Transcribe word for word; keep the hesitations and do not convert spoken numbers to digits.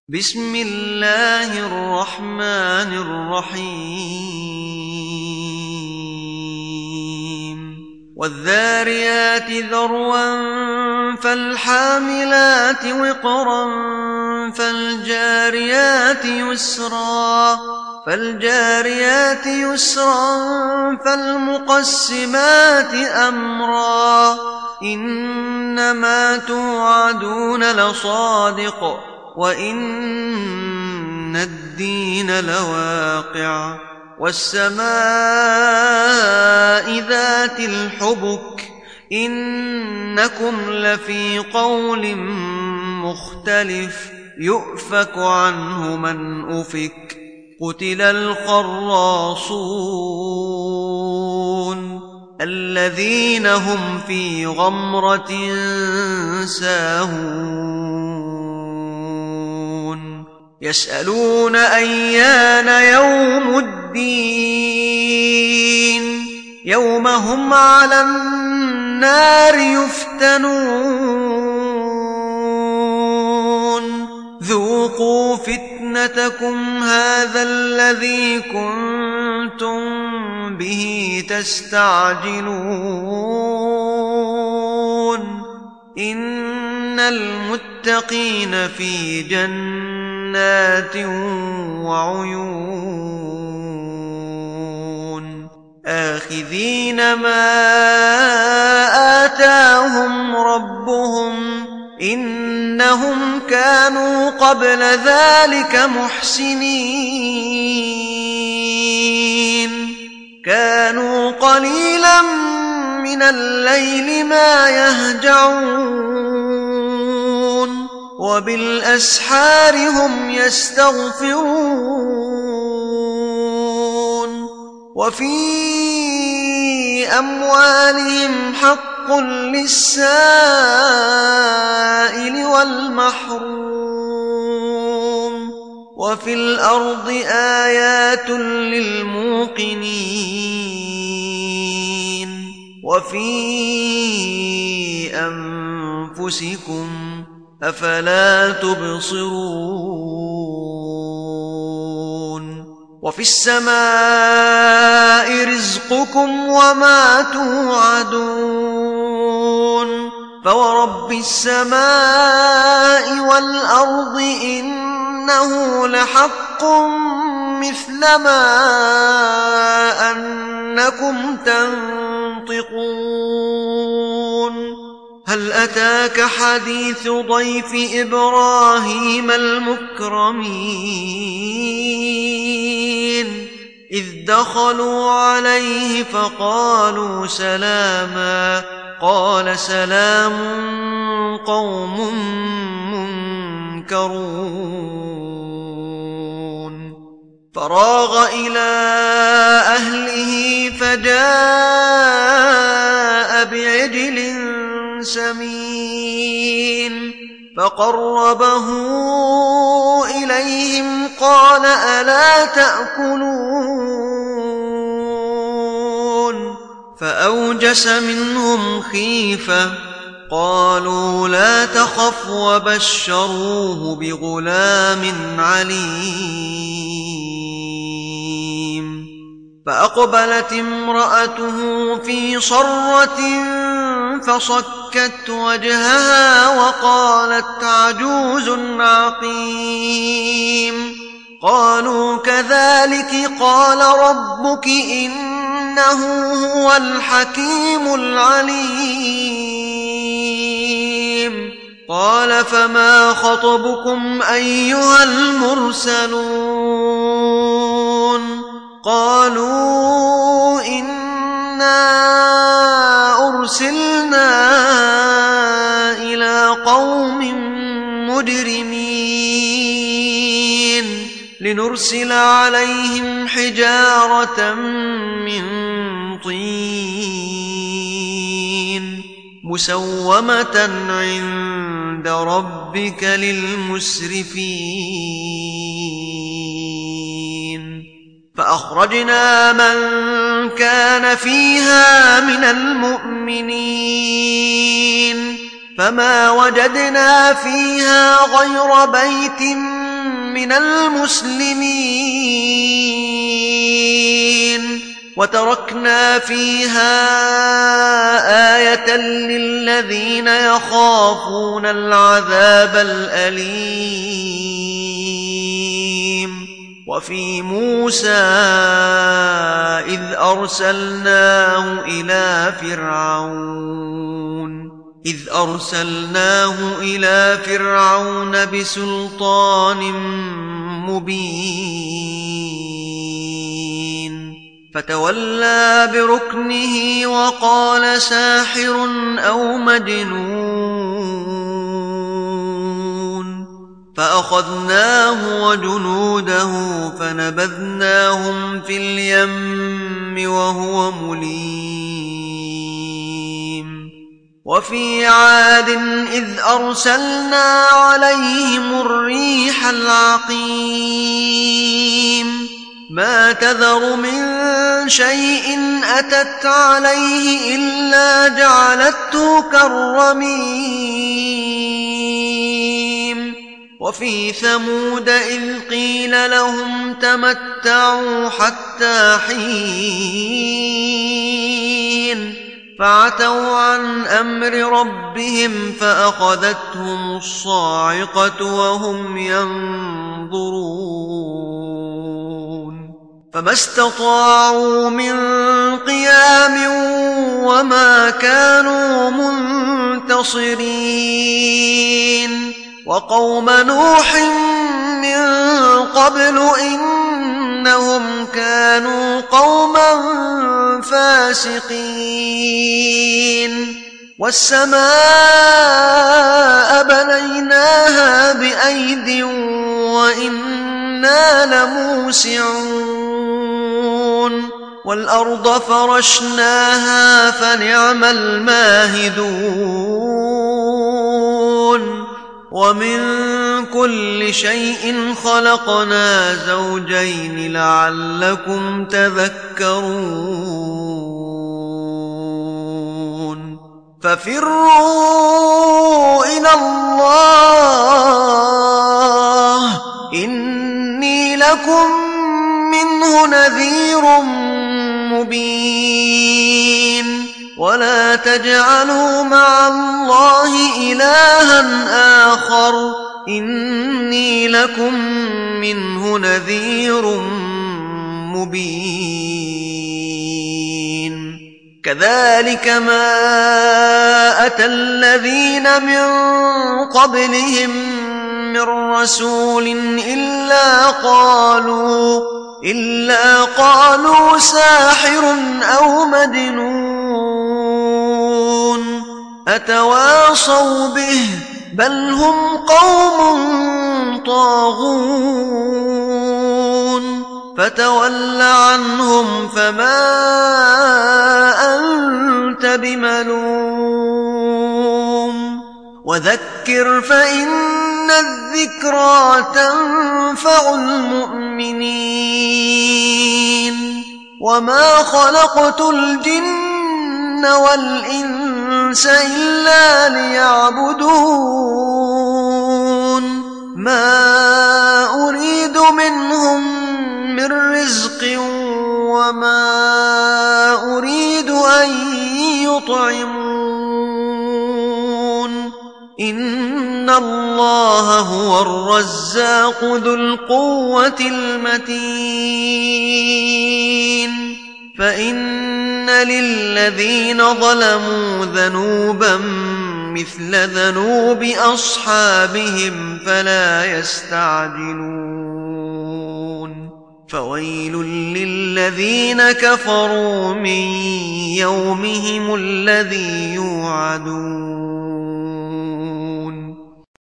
بسم الله الرحمن الرحيم والذاريات ذروا فالحاملات وقرا فالجاريات يسرا فالجاريات يسرا فالمقسمات أمرا إنما توعدون لصادق وإن الدين لواقع والسماء ذات الحبك إنكم لفي قول مختلف يؤفك عنه من أفك قتل الخراصون الذين هم في غمرة ساهون يسألون أيان يوم الدين يوم هم على النار يفتنون ذوقوا فتنتكم هذا الذي كنتم به تستعجلون إن المتقين في جنات وعيون آخذين ما آتاهم ربهم إنهم كانوا قبل ذلك محسنين كانوا قليلا من الليل ما يهجعون وبالأسحار هم يستغفرون وفي أموالهم حق للسائل والمحروم وفي الأرض آيات للموقنين وفي أنفسكم أفلا تبصرون وفي السماء رزقكم وما توعدون فورب السماء والأرض إنه لحق مثل ما أنكم تنطقون هل أتاك حديث ضيف إبراهيم المكرمين إذ دخلوا عليه فقالوا سلاما قال سلام قوم منكرون فراغ إلى أهله فجاء بعجل سمين فقربه إليهم قال ألا تأكلون فأوجس منهم خيفة قالوا لا تخف وبشروه بغلام عليم فأقبلت امرأته في صرة فصكت وجهها وقالت عجوز عقيم قالوا كذلك قال ربك إنه هو الحكيم العليم قال فما خطبكم أيها المرسلون قالوا إنا أرسلنا إلى قوم مجرمين لنرسل عليهم حجارة من طين مسومة عند ربك للمسرفين فأخرجنا من كان فيها من المؤمنين فما وجدنا فيها غير بيت من المسلمين وتركنا فيها آية للذين يخافون العذاب الأليم وفي موسى إذ أرسلناه إلى فرعون إذ أرسلناه إلى فرعون بسلطان مبين فتولى بركنه وقال ساحر أو مجنون فأخذناه وجنوده فنبذناهم في اليم وهو مليم وفي عاد إذ أرسلنا عليهم الريح العقيم ما تذر من شيء أتت عليه إلا جعلته كالرميم وفي ثمود إذ قيل لهم تمتعوا حتى حين فعتوا عن أمر ربهم فأخذتهم الصاعقة وهم ينظرون فما استطاعوا من قيام وما كانوا منتصرين وقوم نوح من قبل إنهم كانوا قوما فاسقين والسماء بنيناها بأيد وإنا لموسعون والأرض فرشناها فنعم الماهدون ومن كل شيء خلقنا زوجين لعلكم تذكرون ففروا إلى الله إني لكم منه نذير مبين ولا تجعلوا مع الله إلها آخر إني لكم منه نذير مبين كذلك ما أتى الذين من قبلهم من رسول إلا قالوا إلا قالوا ساحر أو مجنون أتواصوا به بل هم قوم طاغون فتول عنهم فما أنت بملوم وذكر فإن الذكرى تنفع المؤمنين وما خلقت الجن والإنس إلا ليعبدون ما أريد منهم من رزق وما أريد أن يطعمون إن الله هو الرزاق ذو القوة المتين فإن للذين ظلموا ذنوبا مثل ذنوب أصحابهم فلا يستعجلون فويل للذين كفروا من يومهم الذي يوعدون